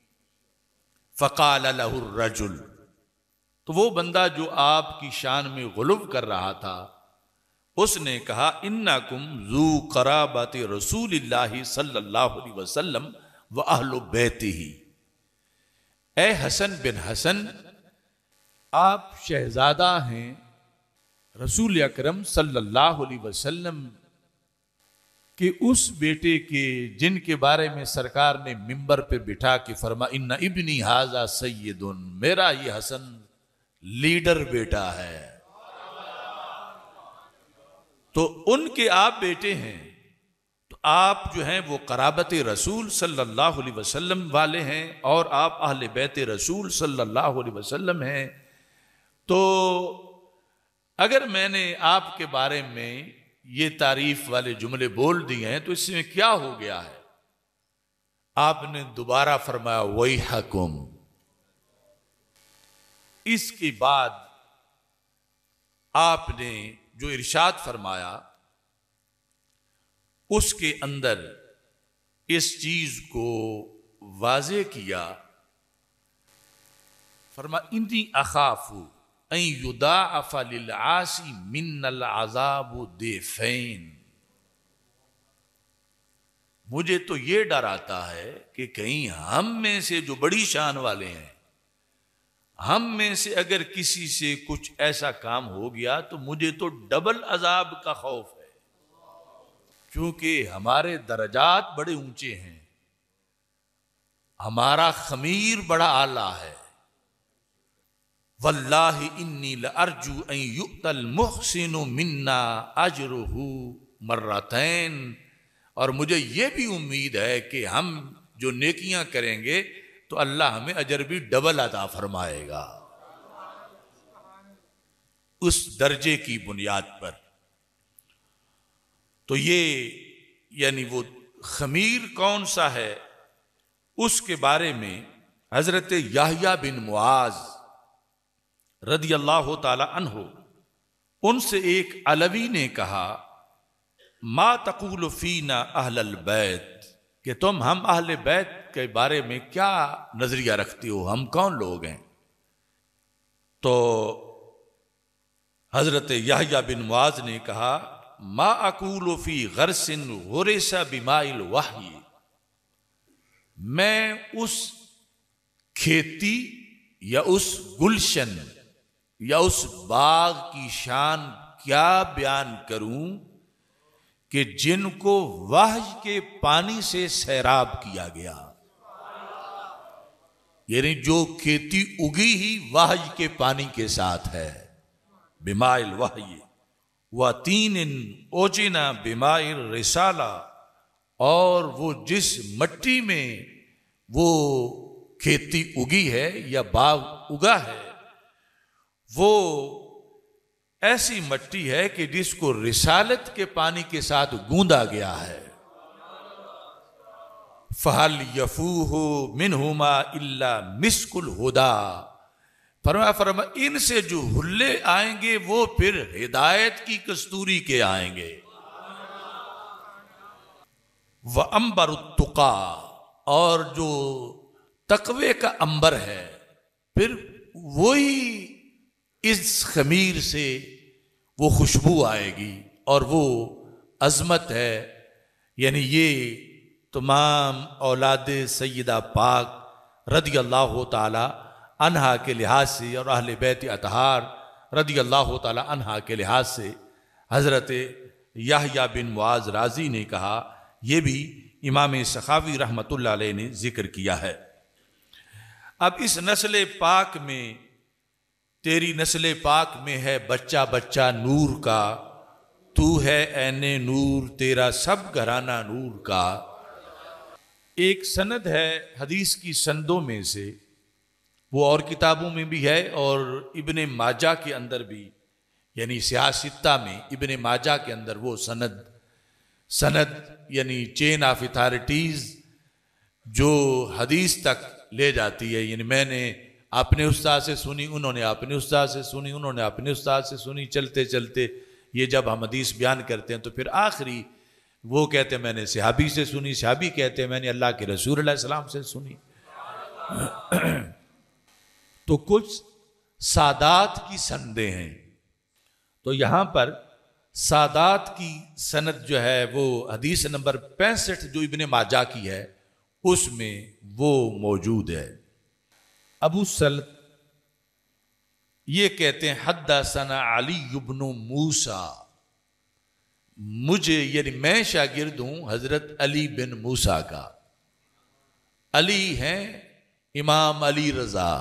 Speaker 1: فقال لہ الرجل، تو وہ بندہ جو آپ کی شان میں غلو کر رہا تھا اس نے کہا، انکم ذو قرابت رسول اللہ صلی اللہ علیہ وسلم و اہل بیتہ، اے حسن بن حسن، آپ شہزادہ ہیں رسول اکرم صلی اللہ علیہ وسلم کہ اس بیٹے کے جن کے بارے میں سرکار نے ممبر پہ بٹھا کے فرما، ان ابنی ھذا سید، میرا یہ حسن لیڈر بیٹا ہے، تو ان کے آپ بیٹے ہیں، تو آپ جو ہیں وہ قرابت رسول صلی اللہ علیہ وسلم والے ہیں اور آپ اہل بیت رسول صلی اللہ علیہ وسلم ہیں۔ تو اگر میں نے آپ کے بارے میں یہ تعریف والے جملے بول دیے ہیں تو اس میں کیا ہو گیا ہے؟ آپ نے دوبارہ فرمایا ویحکم۔ اس کے بعد آپ نے جو ارشاد فرمایا اس کے اندر اس چیز کو واضح کیا، فرمایا انی اخاف ان یضاعف للعاصی من العذاب ضعفین، مجھے تو یہ ڈر آتا ہے کہ کہیں ہم میں سے جو بڑی شان والے ہیں، ہم میں سے اگر کسی سے کچھ ایسا کام ہو گیا تو مجھے تو ڈبل عذاب کا خوف ہے، کیونکہ ہمارے درجات بڑے اونچے ہیں، ہمارا خمیر بڑا اعلیٰ ہے۔ واللہ انی لارجو ان یؤتی المحسن منا اجرہ مرتین، اور مجھے یہ بھی امید ہے کہ ہم جو نیکیاں کریں گے تو اللہ ہمیں اجر بھی ڈبل عطا فرمائے گا، اس درجے کی بنیاد پر۔ تو یہ یعنی وہ خمیر کون سا ہے اس کے بارے میں حضرت یحییٰ بن معاذ رضی اللہ تعالی عنہ، ان سے ایک علوی نے کہا، ما تقول فینا اہل البیت، کہ تم ہم اہل بیت کے بارے میں کیا نظریہ رکھتے ہو، ہم کون لوگ ہیں؟ تو حضرت یحییٰ بن معاذ نے کہا، ما اقول فی غرس غرس بماء الوحی، میں اس کھیتی یا اس گلشن یا اس باغ کی شان کیا بیان کروں کہ جن کو وحی کے پانی سے سیراب کیا گیا، یعنی جو کھیتی اگی ہی وحی کے پانی کے ساتھ ہے، بماء الوحی وَتِینٍ اوجنا بماء الرسالہ، اور وہ جس مٹی میں وہ کھیتی اگی ہے یا باغ اگا ہے وہ ایسی مٹی ہے کہ جس کو رسالت کے پانی کے ساتھ گوندا گیا ہے۔ فَهَلْ يَفُوهُ مِنْهُمَا إِلَّا مِسْكُ الْهُدَى، فرمایا ان سے جو حلے آئیں گے وہ پھر ہدایت کی کستوری کے آئیں گے۔ وَأَنْبَرُ التُّقَى، اور جو تقوی کا انبر ہے پھر وہی اس خمیر سے وہ خوشبو آئے گی اور وہ عظمت ہے۔ یعنی یہ تمام اولاد سیدہ پاک رضی اللہ تعالی عنہا کے لحاظ سے اور اہل بیت اطہار رضی اللہ تعالی عنہا کے لحاظ سے حضرت یحییٰ بن معاذ رازی نے کہا، یہ بھی امام سخاوی رحمۃ اللہ علیہ نے ذکر کیا ہے۔ اب اس نسل پاک میں، تیری نسل پاک میں ہے بچہ بچہ نور کا، تو ہے عین نور، تیرا سب گھرانہ نور کا۔ ایک سند ہے حدیث کی سندوں میں سے، وہ اور کتابوں میں بھی ہے اور ابن ماجہ کے اندر بھی، یعنی سیاہ ستہ میں ابن ماجہ کے اندر وہ سند سند یعنی چین آف اتھارٹیز جو حدیث تک لے جاتی ہے، یعنی میں نے اپنے استاد سے سنی، انہوں نے اپنے استاد سے سنی، انہوں نے اپنے استاد سے سنی، چلتے چلتے یہ جب ہم حدیث بیان کرتے ہیں تو پھر آخری وہ کہتے ہیں میں نے صحابی سے سنی، صحابی کہتے ہیں میں نے اللہ کے رسول علیہ السلام سے سنی۔ تو کچھ سادات کی سندیں ہیں، تو یہاں پر سادات کی سند جو ہے وہ حدیث نمبر 65 جو ابن ماجہ کی ہے اس میں وہ موجود ہے۔ ابو سلط یہ کہتے ہیں حدثنا علی بن موسیٰ، مجھے یعنی میں شاگرد ہوں حضرت علی بن موسیٰ کا۔ علی ہیں امام علی رضا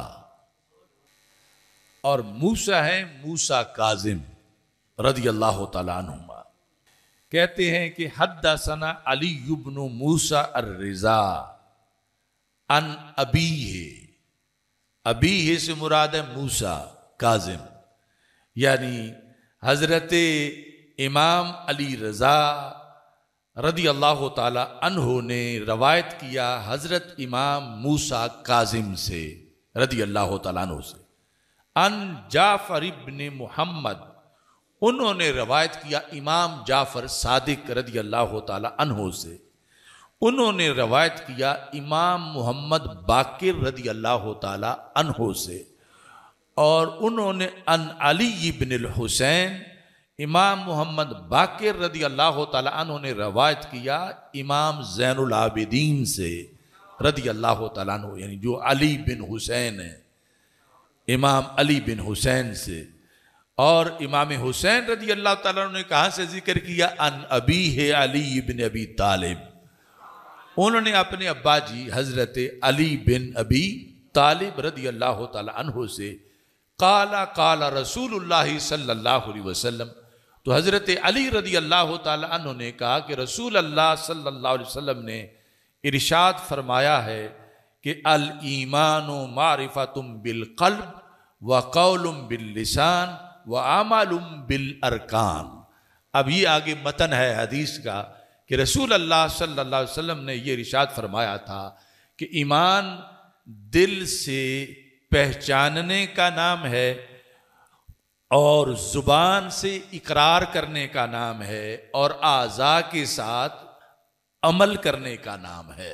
Speaker 1: اور موسیٰ ہیں موسیٰ کاظم رضی اللہ تعالیٰ عنہما۔ کہتے ہیں کہ حدثنا علی بن موسیٰ الرضا عن ابیہ، ابیہ سے مراد ہے موسیٰ کاظم، یعنی حضرت امام علی رضا رضی اللہ تعالی عنہ نے روایت کیا حضرت امام موسیٰ کاظم سے رضی اللہ تعالیٰ عنہ سے، ان جعفر ابن محمد، انہوں نے روایت کیا امام جعفر صادق رضی اللہ تعالی عنہ سے، انہوں نے روایت کیا امام محمد باقر رضی اللہ تعالی عنہ سے، اور انہوں نے ان علی بن الحسین، امام محمد باقر رضی اللہ تعالی عنہ نے روایت کیا امام زین العابدین سے رضی اللہ تعالیٰ عنہ، یعنی جو علی بن حسین ہیں، امام علی بن حسین سے۔ اور امام حسین رضی اللہ تعالیٰ عنہ نے کہاں سے ذکر کیا؟ ان ابیہ علی بن ابی طالب، انہوں نے اپنے ابا جی حضرت علی بن ابی طالب رضی اللہ تعالیٰ عنہ سے قال قال رسول اللہ صلی اللہ علیہ وسلم، تو حضرت علی رضی اللہ تعالیٰ عنہ نے کہا کہ رسول اللہ صلی اللہ علیہ وسلم نے ارشاد فرمایا ہے کہ الایمان معرفۃ بالقلب وقول باللسان وعمل بالارکان۔ اب یہ آگے متن ہے حدیث کا کہ رسول اللہ صلی اللہ علیہ وسلم نے یہ ارشاد فرمایا تھا کہ ایمان دل سے پہچاننے کا نام ہے اور زبان سے اقرار کرنے کا نام ہے اور اعضاء کے ساتھ عمل کرنے کا نام ہے۔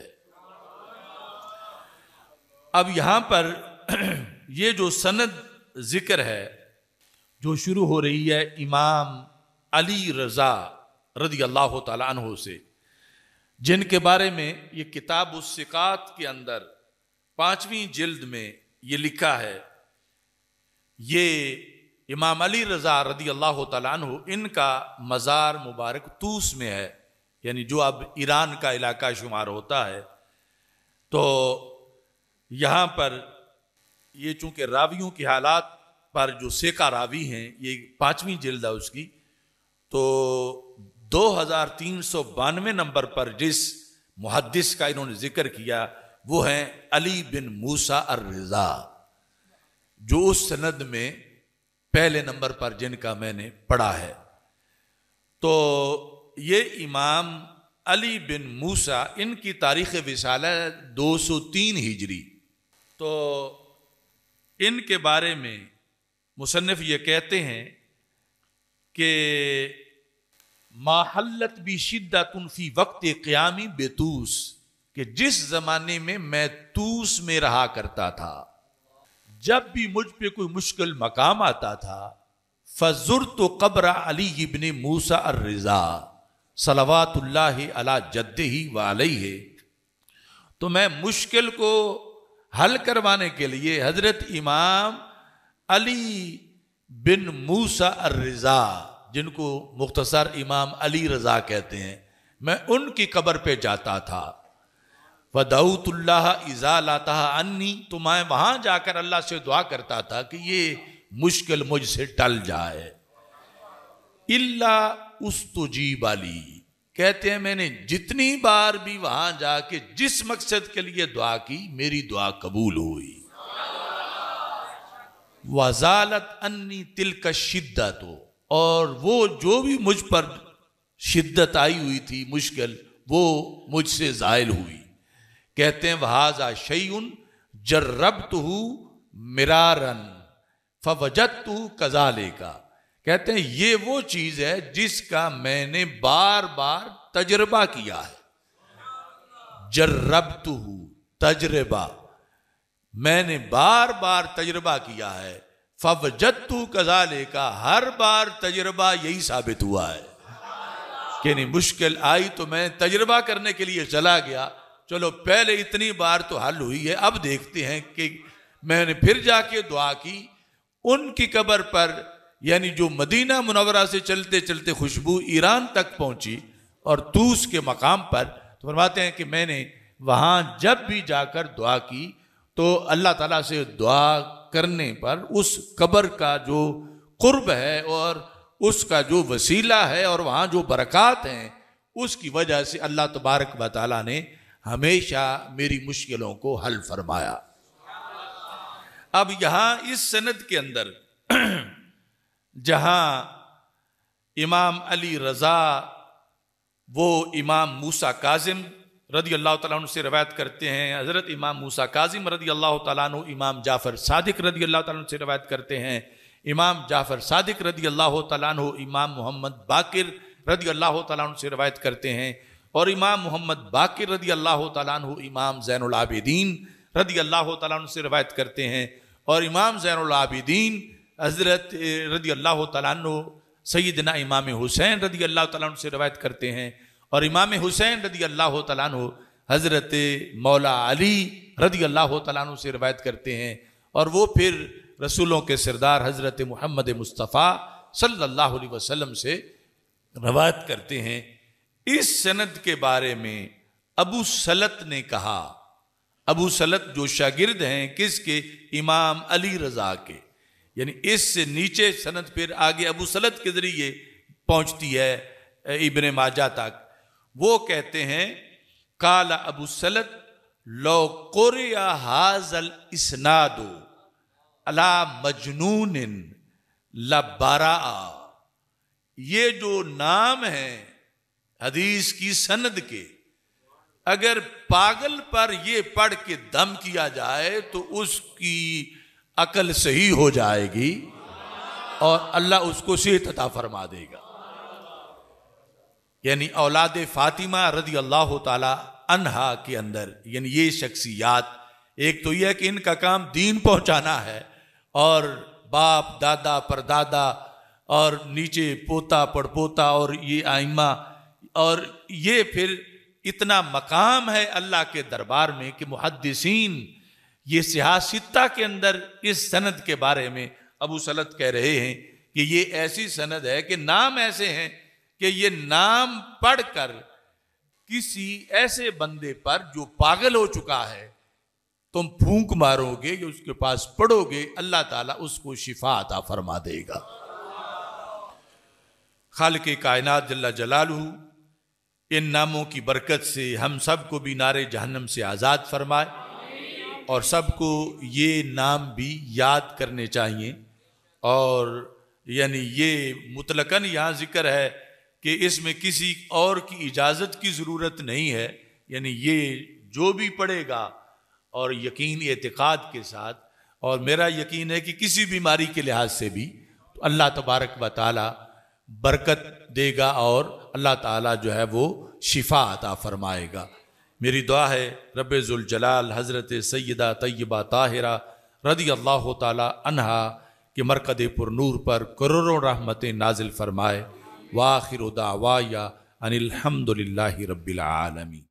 Speaker 1: اب یہاں پر یہ جو سند ذکر ہے جو شروع ہو رہی ہے امام علی رضا رضی اللہ تعالی عنہ سے، جن کے بارے میں یہ کتاب الثقات کے اندر 5ویں جلد میں یہ لکھا ہے، یہ امام علی رضا رضی اللہ تعالیٰ عنہ ان کا مزار مبارک طوس میں ہے، یعنی جو اب ایران کا علاقہ شمار ہوتا ہے۔ تو یہاں پر یہ چونکہ راویوں کے حالات پر جو سیکا راوی ہیں، یہ 5ویں جلد ہے اس کی، تو 2392 نمبر پر جس محدث کا انہوں نے ذکر کیا وہ ہیں علی بن موسیٰ الرضا، جو اس سند میں پہلے نمبر پر جن کا میں نے پڑھا ہے۔ تو یہ امام علی بن موسیٰ ان کی تاریخ وصالہ 203 ہجری۔ تو ان کے بارے میں مصنف یہ کہتے ہیں کہ ما حلت بی شدت فی وقت قیامی بطوس، کہ جس زمانے میں میں طوس میں رہا کرتا تھا، جب بھی مجھ پہ کوئی مشکل مقام آتا تھا، فزرت قبر علی بن موسیٰ الرضا صلوات اللہ علی جدہ وعلیہ، تو میں مشکل کو حل کروانے کے لیے حضرت امام علی بن موسیٰ الرضا، جن کو مختصر امام علی رضا کہتے ہیں، میں ان کی قبر پہ جاتا تھا۔ وَدَعُوتُ اللَّهَ إِذَا لَاتَهَا عَنِّي، تو میں وہاں جا کر اللہ سے دعا کرتا تھا کہ یہ مشکل مجھ سے ٹل جائے۔ إِلَّا أُسْتُجِيبَ لِي، کہتے ہیں میں نے جتنی بار بھی وہاں جا کے جس مقصد کے لیے دعا کی، میری دعا قبول ہوئی۔ وَزَالَتْ أَنِّي تِلْكَ الشِّدَّةُ، اور وہ جو بھی مجھ پر شدت آئی ہوئی تھی مشکل، وہ مجھ سے زائل ہوئی۔ کہتے ہیں وَهَذَا شَيْءٌ جَرَّبْتُهُ مِرَارًا فَوَجَدْتُهُ كَذَلِكَ۔ کہتے ہیں یہ وہ چیز ہے جس کا میں نے بار بار تجربہ کیا ہے۔ جربتہ، تجربہ، میں نے بار بار تجربہ کیا ہے۔ فوجدتہ کذالک، ہر بار تجربہ یہی ثابت ہوا ہے کہ نہیں مشکل آئی تو میں تجربہ کرنے کے لیے چلا گیا، چلو پہلے اتنی بار تو حل ہوئی ہے، اب دیکھتے ہیں کہ میں نے پھر جا کے دعا کی ان کی قبر پر، یعنی جو مدینہ منورہ سے چلتے چلتے خوشبو ایران تک پہنچی اور طوس کے مقام پر، تو فرماتے ہیں کہ میں نے وہاں جب بھی جا کر دعا کی تو اللہ تعالیٰ سے دعا کرنے پر اس قبر کا جو قرب ہے اور اس کا جو وسیلہ ہے اور وہاں جو برکات ہیں، اس کی وجہ سے اللہ تبارک و تعالیٰ نے ہمیشہ میری مشکلوں کو حل فرمایا۔ اب یہاں اس سند کے اندر جہاں امام علی رضا وہ امام موسیٰ کاظم رضی اللہ تعالیٰ عنہ سے روایت کرتے ہیں، حضرت امام موسیٰ کاظم رضی اللہ تعالیٰ عنہ امام جعفر صادق رضی اللہ تعالیٰ عنہ سے روایت کرتے ہیں، امام جعفر صادق رضی اللہ تعالیٰ عنہ امام محمد باقر رضی اللہ تعالیٰ عنہ سے روایت کرتے ہیں، اور امام محمد باقر رضی اللہ تعالیٰ عنہ امام زین العابدین رضی اللہ تعالیٰ عنہ سے روایت کرتے ہیں، اور امام زین العابدین حضرت رضی اللہ تعالیٰ عنہ سیدنا امام حسین رضی اللہ تعالیٰ عنہ سے روایت کرتے ہیں، اور امام حسین رضی اللہ تعالیٰ عنہ حضرت مولا علی رضی اللہ تعالیٰ عنہ سے روایت کرتے ہیں، اور وہ پھر رسولوں کے سردار حضرت محمد مصطفیٰ صلی اللہ علیہ وسلم سے روایت کرتے ہیں۔ اس سند کے بارے میں ابو سلط نے کہا، ابو سلط جو شاگرد ہیں کس کے؟ امام علی رضا کے، یعنی اس سے نیچے سند پھر آگے ابو سلط کے ذریعے پہنچتی ہے ابن ماجہ تک۔ وہ کہتے ہیں قال ابو سلط لو قرئ ھذا الاسناد علی مجنون لبرأ، یہ جو نام ہیں حدیث کی سند کے، اگر پاگل پر یہ پڑھ کے دم کیا جائے تو اس کی عقل صحیح ہو جائے گی اور اللہ اس کو صحت عطا فرما دے گا۔ یعنی اولاد فاطمہ رضی اللہ تعالی عنہا کے اندر یعنی یہ شخصیات، ایک تو یہ ہے کہ ان کا کام دین پہنچانا ہے، اور باپ دادا پردادا اور نیچے پوتا پڑپوتا اور یہ آئمہ، اور یہ پھر اتنا مقام ہے اللہ کے دربار میں کہ محدثین یہ صحاح ستہ کے اندر اس سند کے بارے میں ابو سلط کہہ رہے ہیں کہ یہ ایسی سند ہے کہ نام ایسے ہیں کہ یہ نام پڑھ کر کسی ایسے بندے پر جو پاگل ہو چکا ہے تم پھونک مارو گے کہ اس کے پاس پڑھو گے، اللہ تعالیٰ اس کو شفا عطا فرما دے گا۔ خالق کائنات جل جلالہ ان ناموں کی برکت سے ہم سب کو بھی نار جہنم سے آزاد فرمائے، اور سب کو یہ نام بھی یاد کرنے چاہیے، اور یعنی یہ مطلقاً یہاں ذکر ہے کہ اس میں کسی اور کی اجازت کی ضرورت نہیں ہے، یعنی یہ جو بھی پڑھے گا اور یقین اعتقاد کے ساتھ، اور میرا یقین ہے کہ کسی بیماری کے لحاظ سے بھی تو اللہ تبارک و تعالی برکت دے گا اور اللہ تعالیٰ جو ہے وہ شفا عطا فرمائے گا۔ میری دعا ہے رب ذوالجلال حضرت سیدہ طیبہ طاہرہ رضی اللہ تعالی عنہا کے مرقد پر نور پر کروڑوں رحمتیں نازل فرمائے۔ وآخر دعوایا ان الحمد للہ رب العالمین۔